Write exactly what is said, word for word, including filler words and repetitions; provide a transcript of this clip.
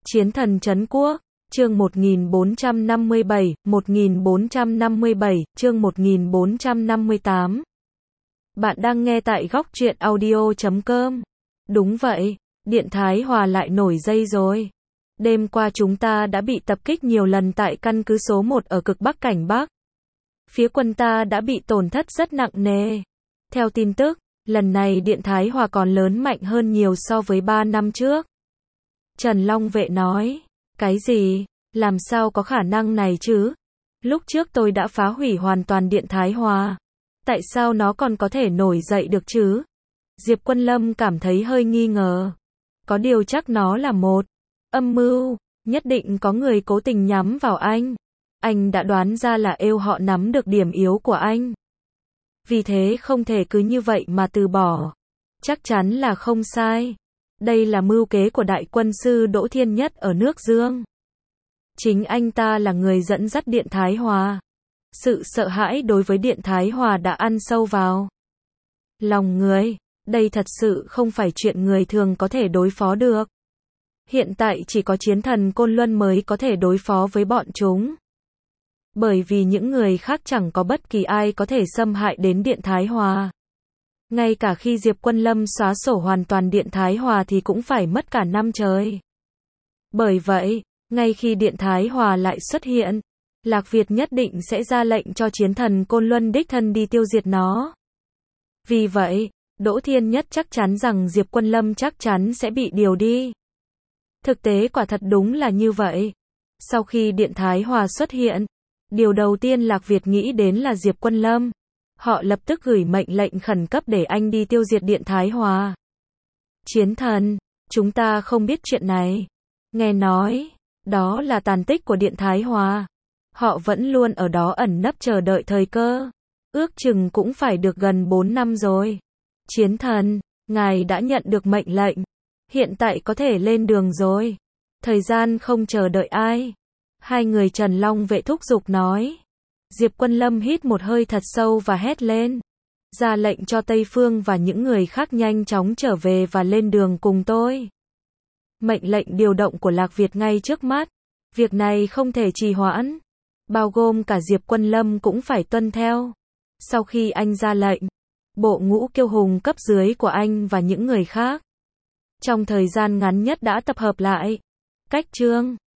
Chiến thần trấn quốc, chương một nghìn bốn trăm năm mươi bảy, một nghìn bốn trăm năm mươi bảy, chương một nghìn bốn trăm năm mươi tám. Bạn đang nghe tại góc truyện audio chấm com. Đúng vậy, Điện Thái Hòa lại nổi dây rồi. Đêm qua chúng ta đã bị tập kích nhiều lần tại căn cứ số một ở cực Bắc Cảnh Bắc. Phía quân ta đã bị tổn thất rất nặng nề. Theo tin tức, lần này Điện Thái Hòa còn lớn mạnh hơn nhiều so với ba năm trước. Trần Long Vệ nói, cái gì? Làm sao có khả năng này chứ? Lúc trước tôi đã phá hủy hoàn toàn Điện Thái Hòa. Tại sao nó còn có thể nổi dậy được chứ? Diệp Quân Lâm cảm thấy hơi nghi ngờ. Có điều chắc nó là một âm mưu, nhất định có người cố tình nhắm vào anh. Anh đã đoán ra là êu họ nắm được điểm yếu của anh. Vì thế không thể cứ như vậy mà từ bỏ. Chắc chắn là không sai. Đây là mưu kế của đại quân sư Đỗ Thiên Nhất ở nước Dương. Chính anh ta là người dẫn dắt Điện Thái Hòa. Sự sợ hãi đối với Điện Thái Hòa đã ăn sâu vào lòng người. Đây thật sự không phải chuyện người thường có thể đối phó được. Hiện tại chỉ có chiến thần Côn Luân mới có thể đối phó với bọn chúng. Bởi vì những người khác chẳng có bất kỳ ai có thể xâm hại đến Điện Thái Hòa. Ngay cả khi Diệp Quân Lâm xóa sổ hoàn toàn Điện Thái Hòa thì cũng phải mất cả năm trời. Bởi vậy, ngay khi Điện Thái Hòa lại xuất hiện, Lạc Việt nhất định sẽ ra lệnh cho chiến thần Côn Luân đích thân đi tiêu diệt nó. Vì vậy, Đỗ Thiên Nhất chắc chắn rằng Diệp Quân Lâm chắc chắn sẽ bị điều đi. Thực tế quả thật đúng là như vậy. Sau khi Điện Thái Hòa xuất hiện, điều đầu tiên Lạc Việt nghĩ đến là Diệp Quân Lâm. Họ lập tức gửi mệnh lệnh khẩn cấp để anh đi tiêu diệt Điện Thái Hòa. Chiến thần, chúng ta không biết chuyện này. Nghe nói, đó là tàn tích của Điện Thái Hòa. Họ vẫn luôn ở đó ẩn nấp chờ đợi thời cơ. Ước chừng cũng phải được gần bốn năm rồi. Chiến thần, ngài đã nhận được mệnh lệnh. Hiện tại có thể lên đường rồi. Thời gian không chờ đợi ai. Hai người Trần Long Vệ thúc giục nói. Diệp Quân Lâm hít một hơi thật sâu và hét lên. Ra lệnh cho Tây Phương và những người khác nhanh chóng trở về và lên đường cùng tôi. Mệnh lệnh điều động của Lạc Việt ngay trước mắt. Việc này không thể trì hoãn. Bao gồm cả Diệp Quân Lâm cũng phải tuân theo. Sau khi anh ra lệnh, bộ ngũ kiêu hùng cấp dưới của anh và những người khác trong thời gian ngắn nhất đã tập hợp lại. Cách chương